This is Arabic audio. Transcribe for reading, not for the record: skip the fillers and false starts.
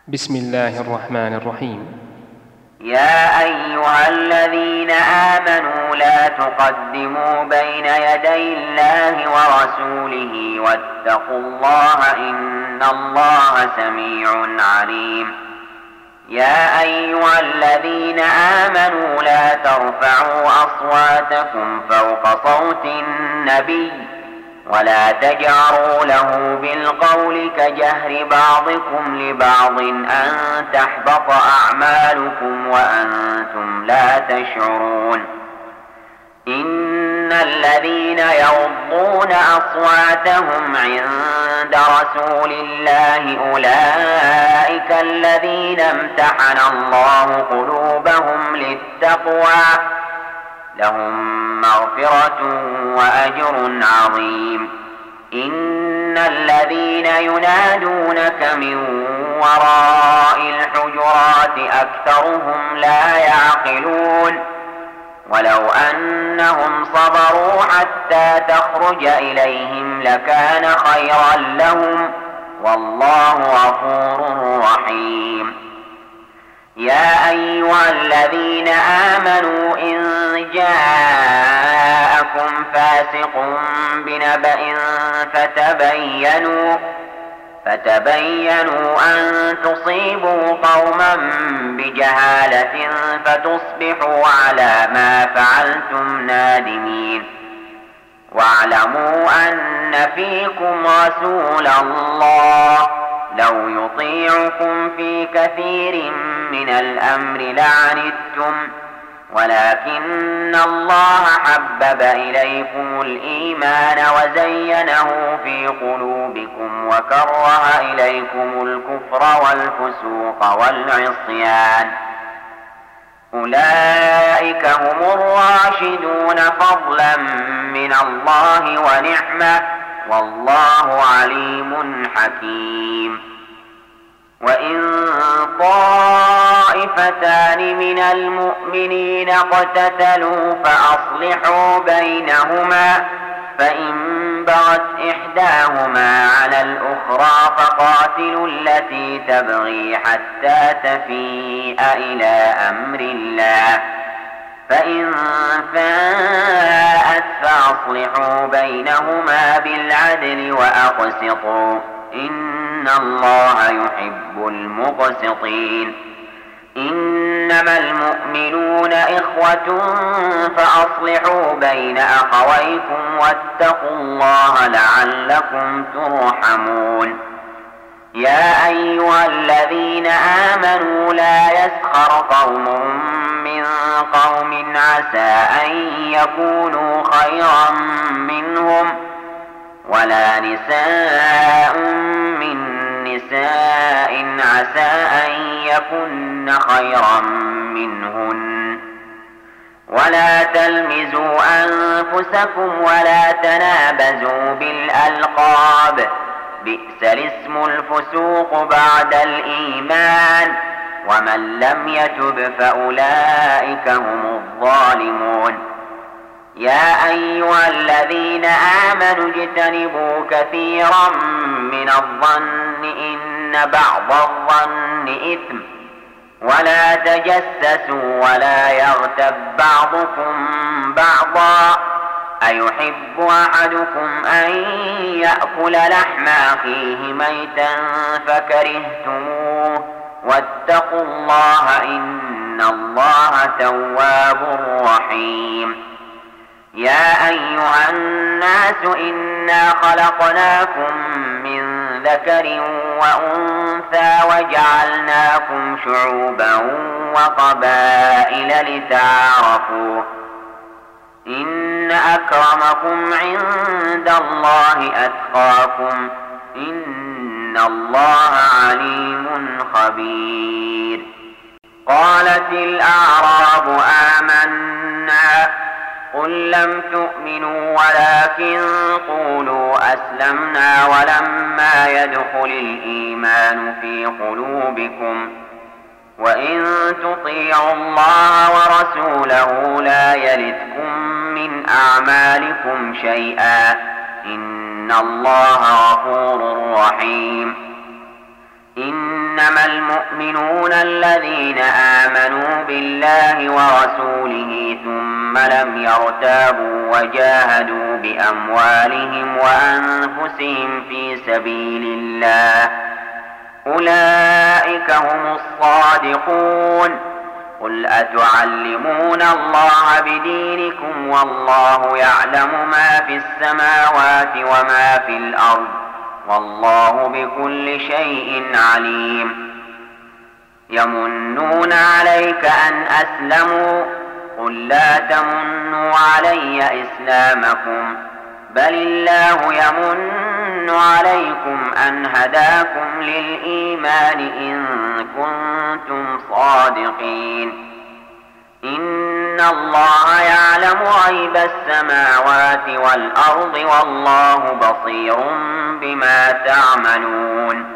بسم الله الرحمن الرحيم. يا أيها الذين آمنوا لا تقدموا بين يدي الله ورسوله واتقوا الله إن الله سميع عليم. يا أيها الذين آمنوا لا ترفعوا أصواتكم فوق صوت النبي ولا تجهروا له بالقول كجهر بعضكم لبعض أن تحبط أعمالكم وأنتم لا تشعرون. إن الذين يغضون أصواتهم عند رسول الله أولئك الذين امتحن الله قلوبهم للتقوى لهم مغفرة وأجر عظيم. إن الذين ينادونك من وراء الحجرات أكثرهم لا يعقلون. ولو أنهم صبروا حتى تخرج إليهم لكان خيرا لهم والله غفور رحيم. يا أيها الذين آمنوا إن جاءكم فاسق بنبأ فتبينوا أن تصيبوا قوما بجهالة فتصبحوا على ما فعلتم نادمين. واعلموا أن فيكم رسول الله لو يطيعكم في كثير من الأمر لعنتم ولكن الله حبب إليكم الإيمان وزينه في قلوبكم وكره إليكم الكفر والفسوق والعصيان أولئك هم الراشدون فضلا من الله ونعمة والله عليم حكيم. وإن طائفتان من المؤمنين اقتتلوا فأصلحوا بينهما فإن بغت إحداهما على الأخرى فقاتلوا التي تبغي حتى تفيء إلى أمر الله فإن فاءت فأصلحوا بينهما بالعدل وأقسطوا إن الله يحب المقسطين. إنما المؤمنون إخوة فأصلحوا بين أخويكم واتقوا الله لعلكم ترحمون. يا أيها الذين آمنوا لا يسخر قوم من قوم عسى أن يكونوا خيرا منهم ولا نساء من نساء عسى أن يكن خيرا منهن ولا تلمزوا أنفسكم ولا تنابزوا بالألقاب بئس الاسم الفسوق بعد الإيمان ومن لم يتب فأولئك هم الظالمون. يا أيها الذين آمنوا اجتنبوا كثيرا من الظن إن بعض الظن إثم ولا تجسسوا ولا يغتب بعضكم بعضا أيحب أحدكم أن يأكل لحم أخيه ميتا فكرهتموه واتقوا الله إن الله تواب رحيم. يا أيها الناس إنا خلقناكم من ذكر وأنثى وجعلناكم شعوبا وقبائل لتعارفوا إن أكرمكم عند الله أتقاكم إن الله عليم خبير. قالت الأعراب آمنا قل لم تؤمنوا ولكن قولوا أسلمنا ولما يدخل الإيمان في قلوبكم وإن تطيعوا الله ورسوله لا يلتكم من أعمالكم شيئا إن الله غفور رحيم. إنما المؤمنون الذين آمنوا بالله ورسوله ثم لم يرتابوا وجاهدوا بأموالهم وأنفسهم في سبيل الله، أولئك هم الصادقون. قل أتعلمون الله بدينكم والله يعلم ما في السماوات وما في الأرض والله بكل شيء عليم. يمنون عليك أن أسلموا، قل لا تمنوا علي إسلامكم بل الله يمن عليكم أن هداكم للإيمان إن كنتم صادقين. إن الله يعلم غيب السماوات والأرض والله بصير بما تعملون.